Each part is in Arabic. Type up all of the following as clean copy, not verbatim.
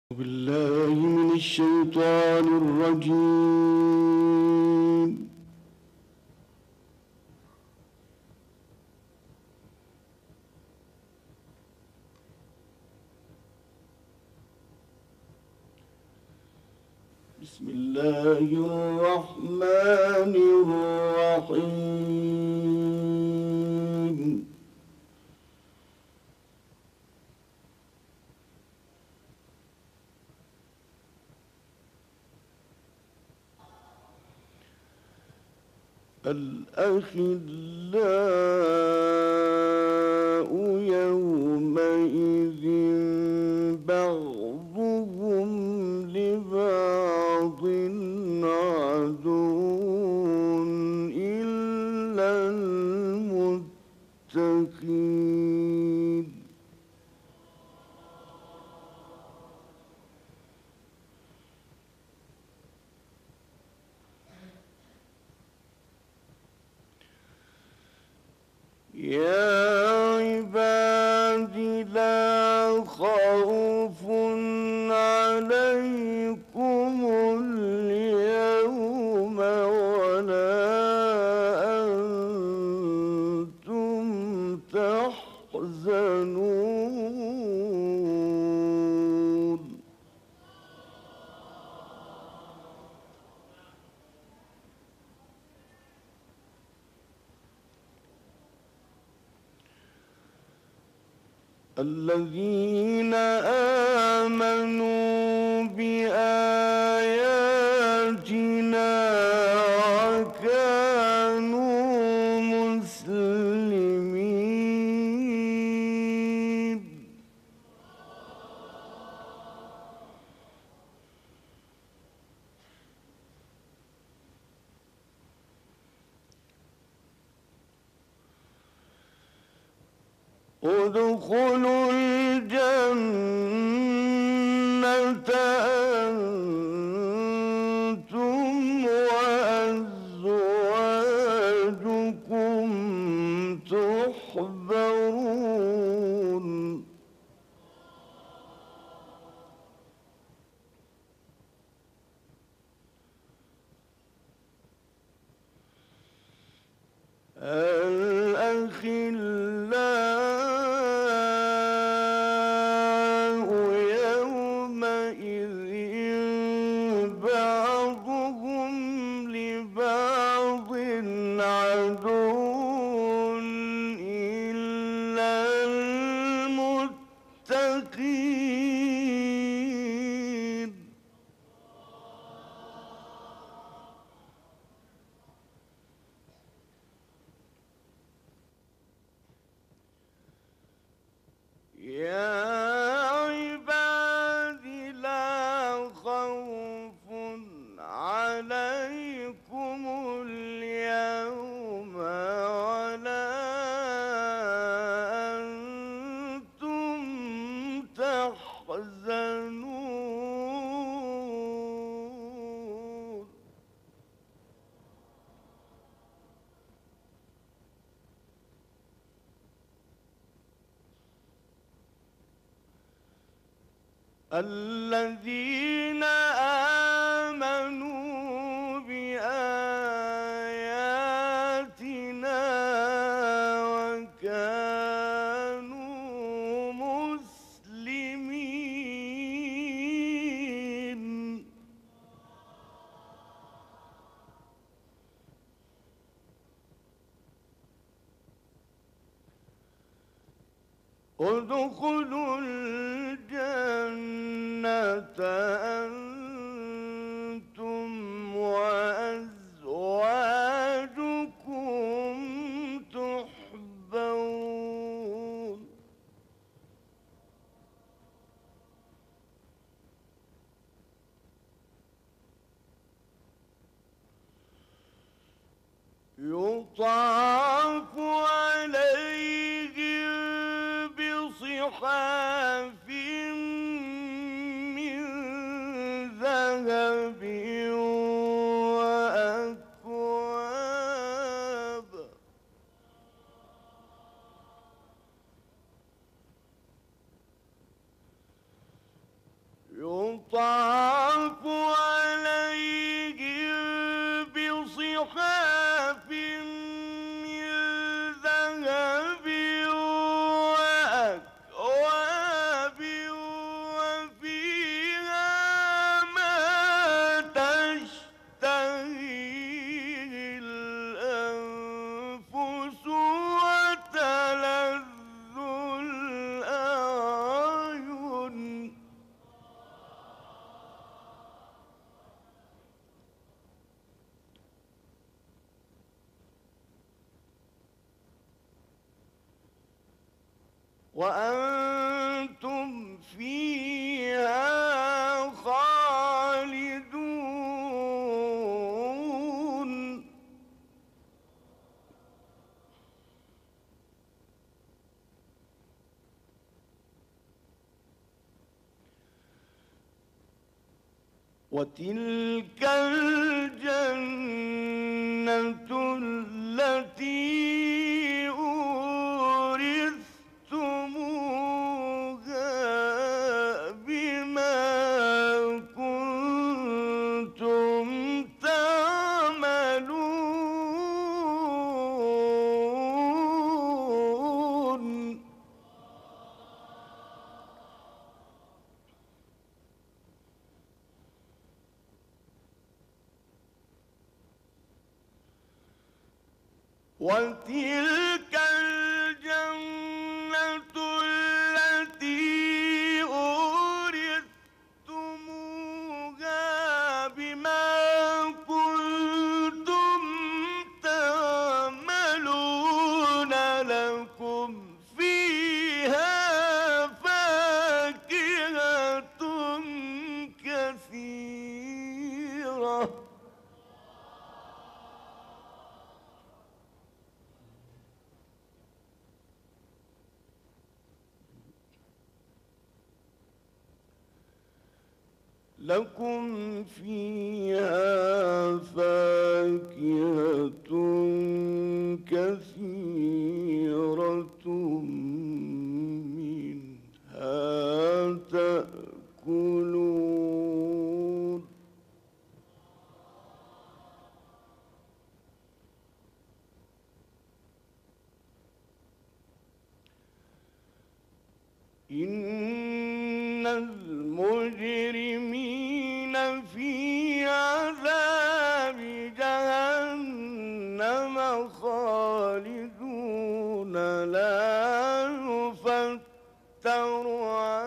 بالله من الشيطان الرجيم. بسم الله الرحمن الرحيم. الأخلاء يومئذ بعضهم لبعض عدو إلا المتقين. يا عباد لا خوف عليكم اليوم ولا أنتم تحزنون. الذين آمنوا بآياتنا وكانوا مسلمين. ادخلوا الجنة أنتم وأزواجكم تحبرون. الأخلاء يومئذ بعضهم لبعض عدو إلا المتقين. يا عباد لا خوف عليكم اليوم ولا أنتم تحزنون. الذين آمنوا بآياتنا وكانوا مسلمين. ادخلوا الجنة أنتم وأزواجكم تحبرون. يطاف عليهم بصحاف من ذهب وأكواب. يوم وأنتم فيها خالدون. وتلك الجنة التي أورثتموها بما كنتم تعملون. وتلك الجنة التي أورثتموها بما كنتم تعملون، لكم فيها فاكهة كثيرة. لكم فيها فاكهة كثيرة منها تأكلون. إن المجرمين في عذاب جهنم خالدون، لا يفتر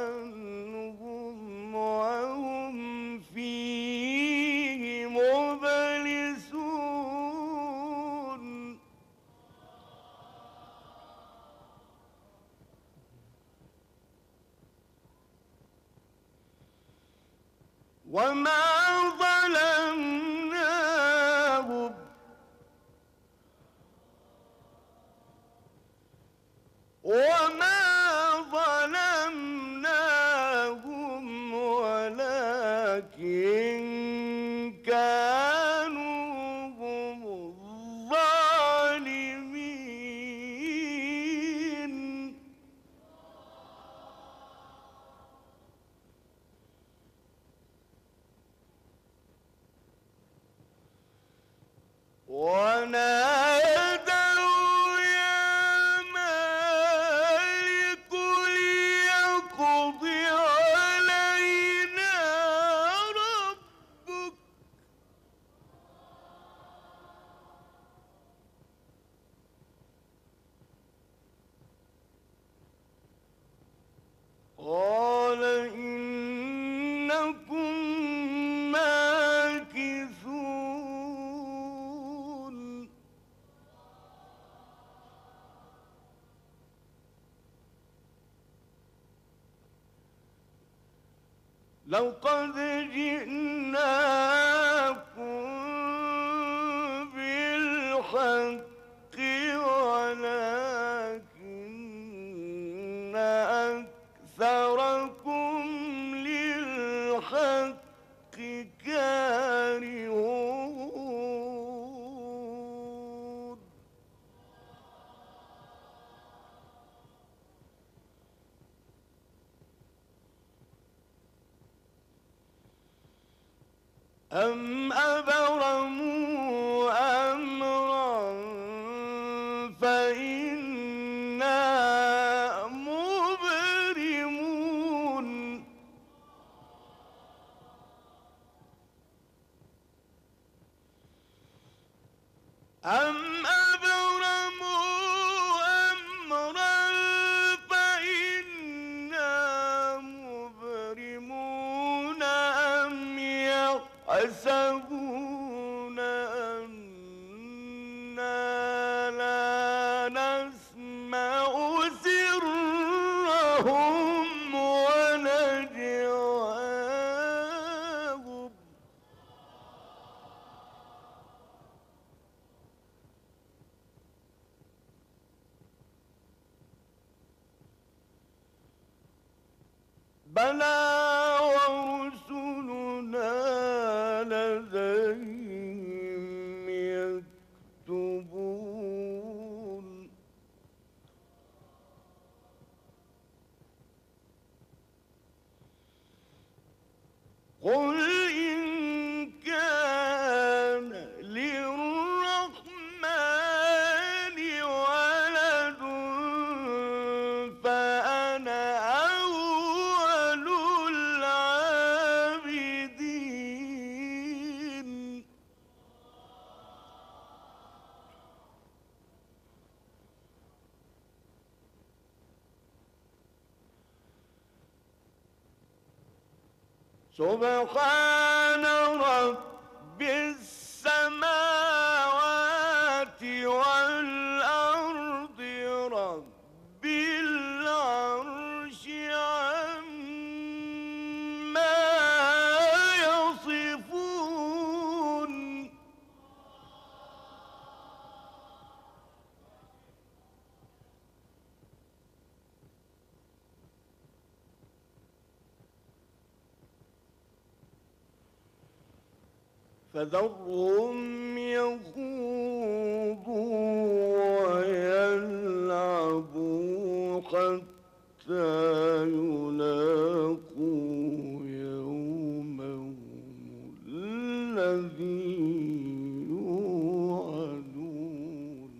عنهم وهم فيه مبلسون. وما ظلمناهم ولكن كانوا هم الظالمين. ونادوا يا مالك ليقض علينا ربك. قال إنكم ماكثون. لقد جئناكم بالحق ولكن أكثركم للحق كارهون. أم أبرموا أمرا فإنا مبرمون. أم أبرموا أمرا فإنا مبرمون، أم يحسبون أنا لا نسمع سرهم بلى ورسلنا لديهم يكتبون قل إن كان للرحمن ولد فأنا أول العابدين سبحان رب السماوات والأرض رب العرش عما يصفون فذرهم يخوضوا ويلعبوا حتى يلاقوا يومهم الذي يوعدون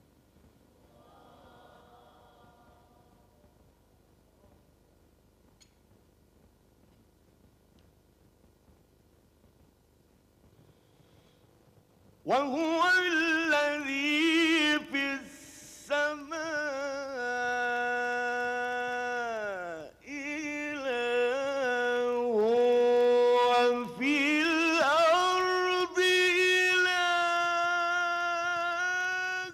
وهو الذي في السماء إله وفي الأرض إله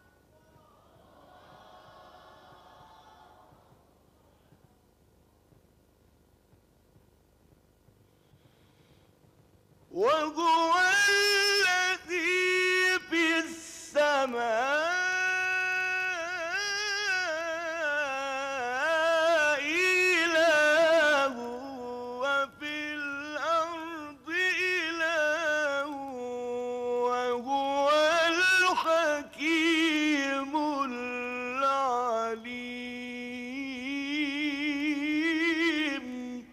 وهو الذي في السماء إله وفي الأرض إله وهو الحكيم العليم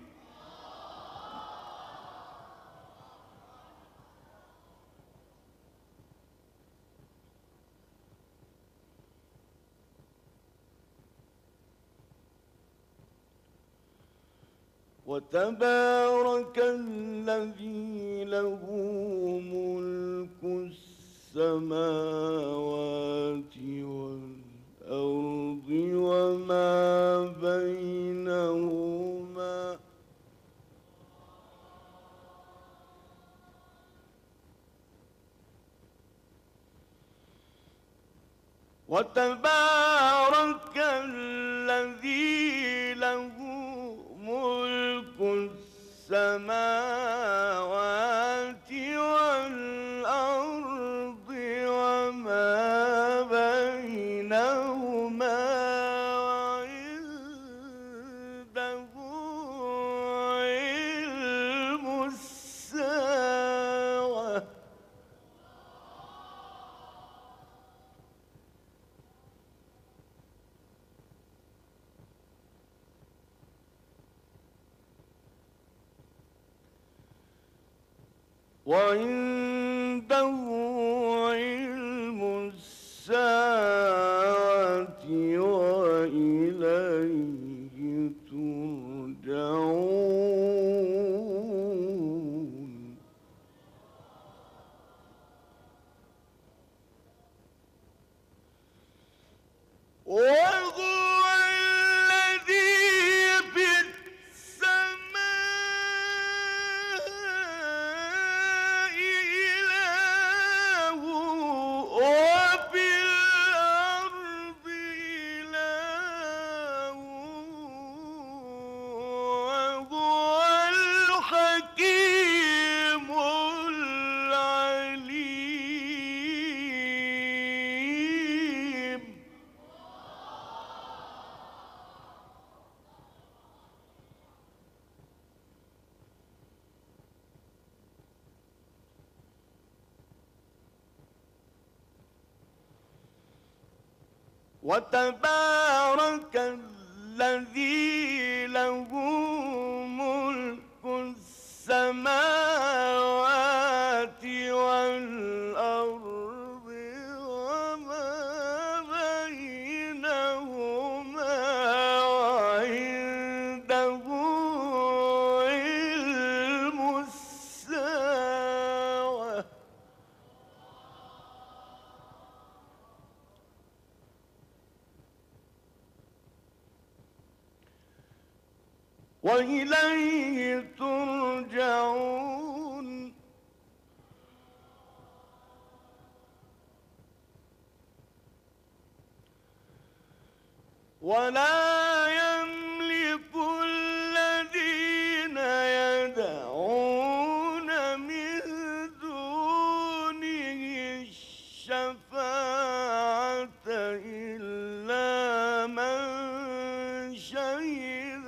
وتبارك الذي له ملك السماوات والأرض وما بينهما وتبارك الذي له ملك السماوات والأرض وما بينهما وعنده علم الساعة وعنده علم الساعة وإليه ترجعون وهو الذي في السماء وتبارك الذي له ملك السماوات والأرض وما بينهما وعنده علم الساعة وإليه ترجعون ولا يملك الذين يدعون من دونه الشفاعة إلا من شهد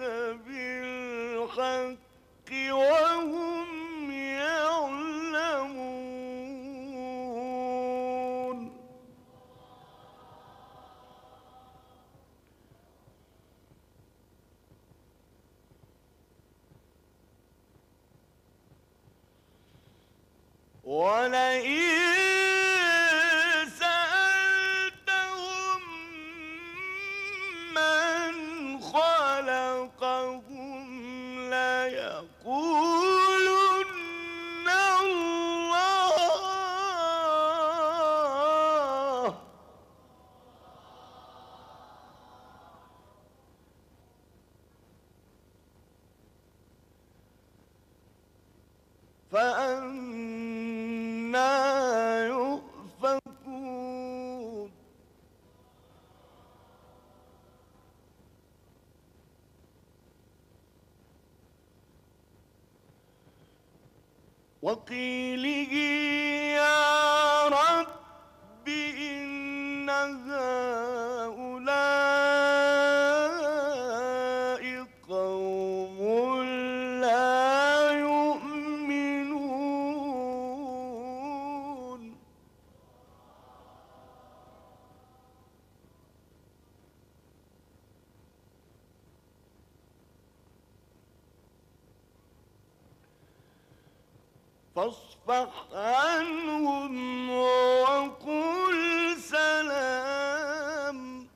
بالحق وهم يعلمون ولئن سألتهم من خلقهم ليقولن الله فأنى يؤفكون وقيله يا رب إن هؤلاء قوم لا يؤمنون فاصفح عنهم وقل سلام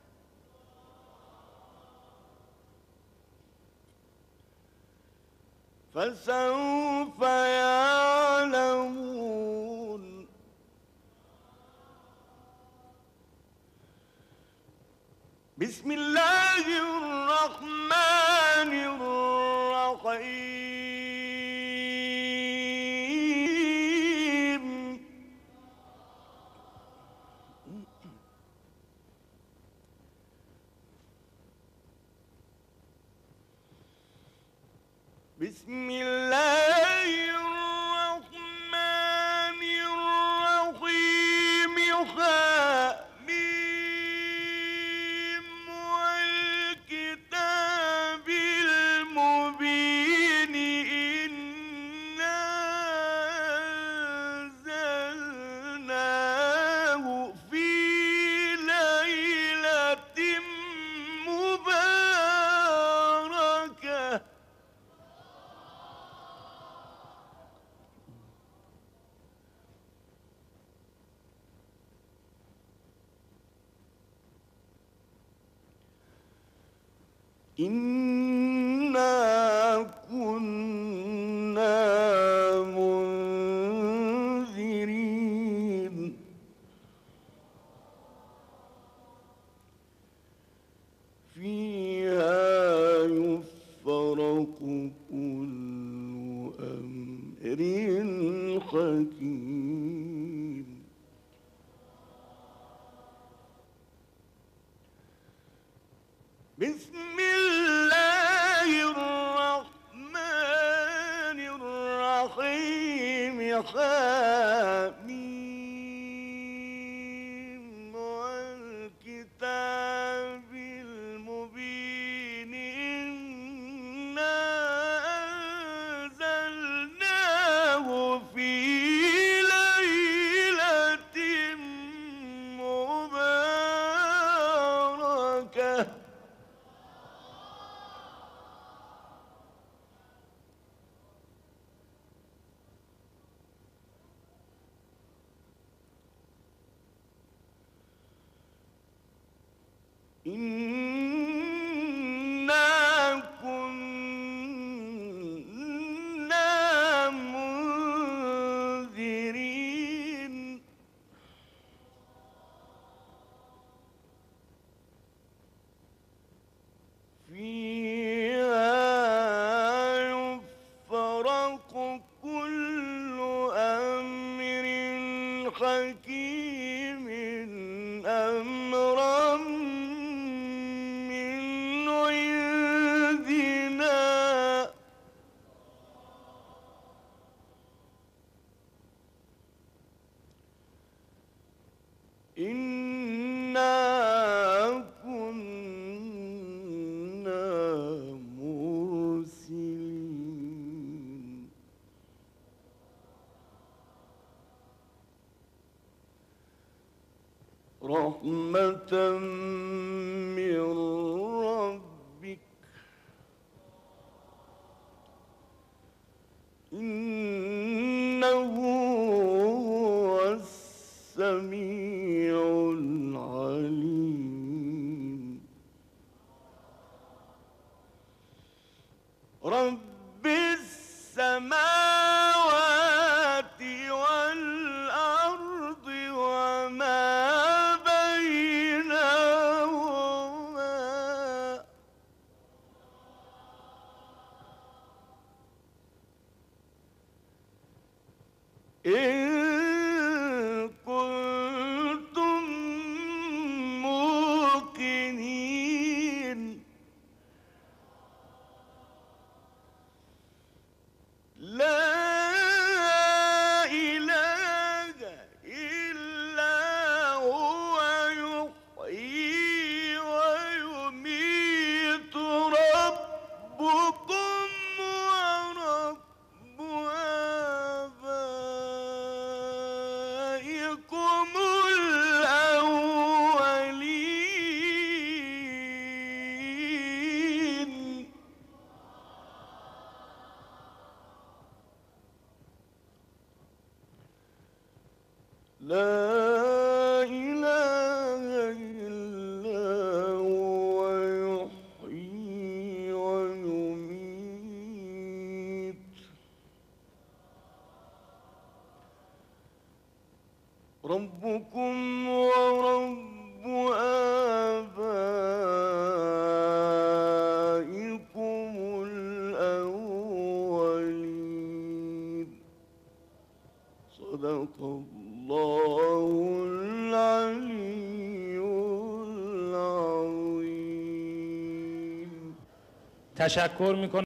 فسوف يعلمون بسم الله الرحمن الرحيم بسم الله الرحمن الرحيم حميم والكتاب المبين إنا أنزلناه في ليلة مباركة إنا كنا منذرين فيها يفرق كل أمر حكيم بسم الله الرحمن الرحيم حميم والكتاب المبين إنا أنزلناه في ليلة مباركة إنا كنا منذرين فيها يفرق كل أمر حكيم أمرا من عندنا إنا كنا مرسلين رحمة من ربك إنه هو السميع العليم رب السماوات والأرض وما بينهما إن كنتم موقنين لا إله إلا هو يحيي ويميت ربكم ورب آبائكم الأولين لا إله إلا هو يحيي ويميت ربكم ورب آبائكم الأولين صدق الله العلي العظيم. تشکر میکنم.